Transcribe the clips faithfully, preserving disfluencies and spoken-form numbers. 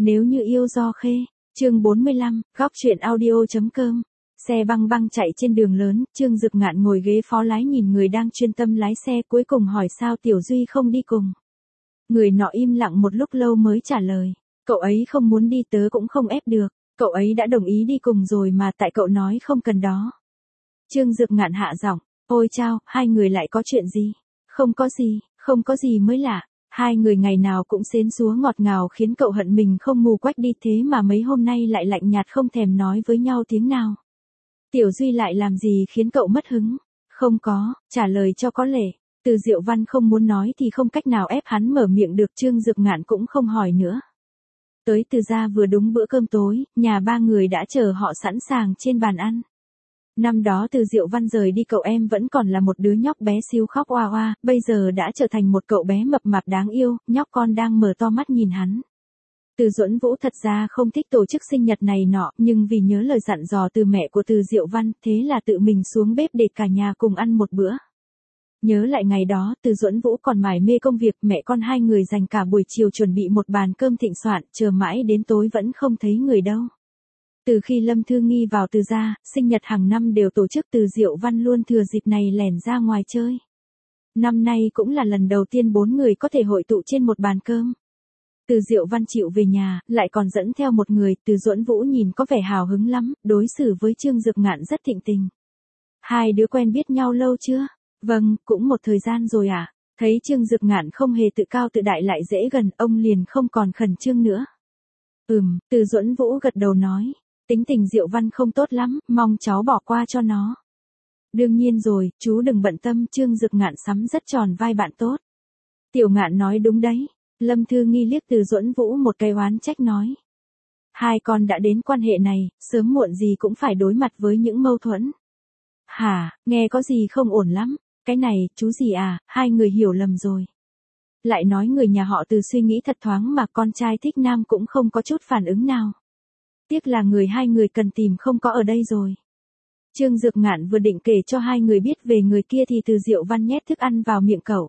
Nếu như yêu do khê, chương bốn mươi lăm, góc truyện audio.com. Xe băng băng chạy trên đường lớn, Trương Dực Ngạn ngồi ghế phó lái nhìn người đang chuyên tâm lái xe, cuối cùng hỏi sao Tiểu Duy không đi cùng. Người nọ im lặng một lúc lâu mới trả lời, cậu ấy không muốn đi tớ cũng không ép được, cậu ấy đã đồng ý đi cùng rồi mà tại cậu nói không cần đó. Trương Dực Ngạn hạ giọng, ôi chao, hai người lại có chuyện gì? Không có gì, không có gì mới lạ. Hai người ngày nào cũng xến xúa ngọt ngào khiến cậu hận mình không mù quách đi thế mà mấy hôm nay lại lạnh nhạt không thèm nói với nhau tiếng nào. Tiểu Duy lại làm gì khiến cậu mất hứng? Không có, trả lời cho có lệ. Từ Diệu Văn không muốn nói thì không cách nào ép hắn mở miệng được, Trương Dực Ngạn cũng không hỏi nữa. Tới Từ gia vừa đúng bữa cơm tối, nhà ba người đã chờ họ sẵn sàng trên bàn ăn. Năm đó Từ Diệu Văn rời đi cậu em vẫn còn là một đứa nhóc bé xíu khóc oa oa, bây giờ đã trở thành một cậu bé mập mạp đáng yêu, nhóc con đang mở to mắt nhìn hắn. Từ Duẫn Vũ thật ra không thích tổ chức sinh nhật này nọ, nhưng vì nhớ lời dặn dò từ mẹ của Từ Diệu Văn, thế là tự mình xuống bếp để cả nhà cùng ăn một bữa. Nhớ lại ngày đó, Từ Duẫn Vũ còn mải mê công việc, mẹ con hai người dành cả buổi chiều chuẩn bị một bàn cơm thịnh soạn, chờ mãi đến tối vẫn không thấy người đâu. Từ khi Lâm Thư Nghi vào Từ gia, sinh nhật hàng năm đều tổ chức, Từ Diệu Văn luôn thừa dịp này lẻn ra ngoài chơi. Năm nay cũng là lần đầu tiên bốn người có thể hội tụ trên một bàn cơm. Từ Diệu Văn chịu về nhà, lại còn dẫn theo một người, Từ Duẫn Vũ nhìn có vẻ hào hứng lắm, đối xử với Trương Dực Ngạn rất thịnh tình. Hai đứa quen biết nhau lâu chưa? Vâng, cũng một thời gian rồi ạ. À? Thấy Trương Dực Ngạn không hề tự cao tự đại lại dễ gần, ông liền không còn khẩn trương nữa. Ừm, Từ Duẫn Vũ gật đầu nói. Tính tình Diệu Văn không tốt lắm, mong cháu bỏ qua cho nó. Đương nhiên rồi, chú đừng bận tâm, Trương Dực Ngạn sắm rất tròn vai bạn tốt. Tiểu Ngạn nói đúng đấy. Lâm Thư Nghi liếc Từ Duẫn Vũ một cái oán trách nói. Hai con đã đến quan hệ này, sớm muộn gì cũng phải đối mặt với những mâu thuẫn. Hả, nghe có gì không ổn lắm, cái này, chú gì à, hai người hiểu lầm rồi. Lại nói người nhà họ Từ suy nghĩ thật thoáng mà con trai thích nam cũng không có chút phản ứng nào. Tiếc là người hai người cần tìm không có ở đây rồi. Trương Dực Ngạn vừa định kể cho hai người biết về người kia thì Từ Diệu Văn nhét thức ăn vào miệng cậu.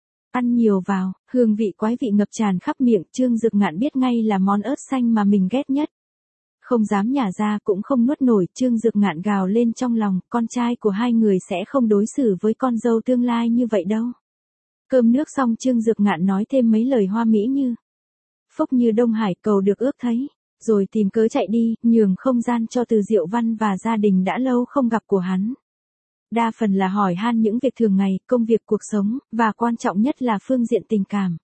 Ăn nhiều vào, hương vị quái vị ngập tràn khắp miệng, Trương Dực Ngạn biết ngay là món ớt xanh mà mình ghét nhất. Không dám nhả ra cũng không nuốt nổi, Trương Dực Ngạn gào lên trong lòng, con trai của hai người sẽ không đối xử với con dâu tương lai như vậy đâu. Cơm nước xong Trương Dực Ngạn nói thêm mấy lời hoa mỹ như phúc như Đông Hải cầu được ước thấy. Rồi tìm cớ chạy đi, nhường không gian cho Từ Diệu Văn và gia đình đã lâu không gặp của hắn. Đa phần là hỏi han những việc thường ngày, công việc cuộc sống, và quan trọng nhất là phương diện tình cảm.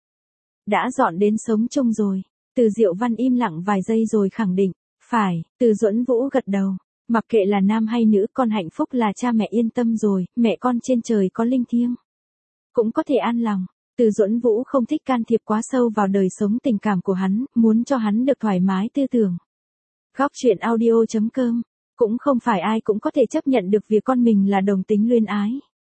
Đã dọn đến sống chung rồi. Từ Diệu Văn im lặng vài giây rồi khẳng định, phải, Từ Duẫn Vũ gật đầu. Mặc kệ là nam hay nữ, con hạnh phúc là cha mẹ yên tâm rồi, mẹ con trên trời có linh thiêng. Cũng có thể an lòng. Từ Duẫn Vũ không thích can thiệp quá sâu vào đời sống tình cảm của hắn, muốn cho hắn được thoải mái tư tưởng. Góc truyện audio.com, cũng không phải ai cũng có thể chấp nhận được việc con mình là đồng tính luyến ái.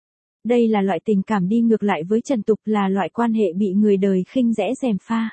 Đây là loại tình cảm đi ngược lại với trần tục, là loại quan hệ bị người đời khinh rẽ gièm pha.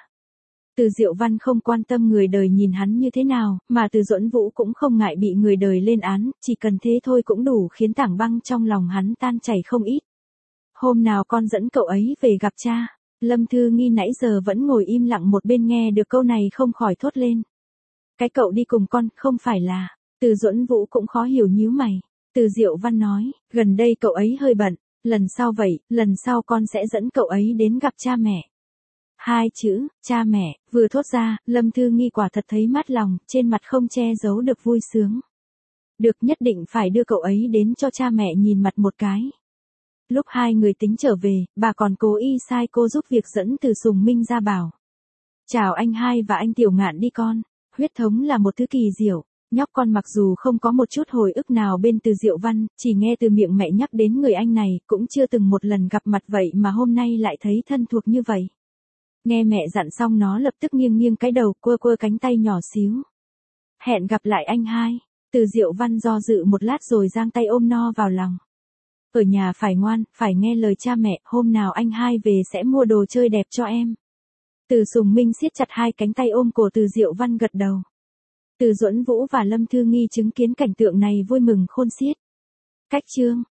Từ Diệu Văn không quan tâm người đời nhìn hắn như thế nào, mà Từ Duẫn Vũ cũng không ngại bị người đời lên án, chỉ cần thế thôi cũng đủ khiến tảng băng trong lòng hắn tan chảy không ít. Hôm nào con dẫn cậu ấy về gặp cha. Lâm Thư Nghi nãy giờ vẫn ngồi im lặng một bên nghe được câu này không khỏi thốt lên. Cái cậu đi cùng con, không phải là. Từ Duẫn Vũ cũng khó hiểu nhíu mày. Từ Diệu Văn nói, gần đây cậu ấy hơi bận, lần sau vậy, lần sau con sẽ dẫn cậu ấy đến gặp cha mẹ. Hai chữ, cha mẹ, vừa thốt ra, Lâm Thư Nghi quả thật thấy mát lòng, trên mặt không che giấu được vui sướng. Được, nhất định phải đưa cậu ấy đến cho cha mẹ nhìn mặt một cái. Lúc hai người tính trở về, bà còn cố ý sai cô giúp việc dẫn Từ Sùng Minh ra bảo. Chào anh hai và anh Tiểu Ngạn đi con, huyết thống là một thứ kỳ diệu. Nhóc con mặc dù không có một chút hồi ức nào bên Từ Diệu Văn, chỉ nghe từ miệng mẹ nhắc đến người anh này, cũng chưa từng một lần gặp mặt vậy mà hôm nay lại thấy thân thuộc như vậy. Nghe mẹ dặn xong nó lập tức nghiêng nghiêng cái đầu, quơ quơ cánh tay nhỏ xíu. Hẹn gặp lại anh hai. Từ Diệu Văn do dự một lát rồi giang tay ôm no vào lòng. Ở nhà phải ngoan, phải nghe lời cha mẹ, hôm nào anh hai về sẽ mua đồ chơi đẹp cho em. Từ Sùng Minh siết chặt hai cánh tay ôm cổ Từ Diệu Văn gật đầu. Từ Duẫn Vũ và Lâm Thư Nghi chứng kiến cảnh tượng này vui mừng khôn xiết. Cách chương.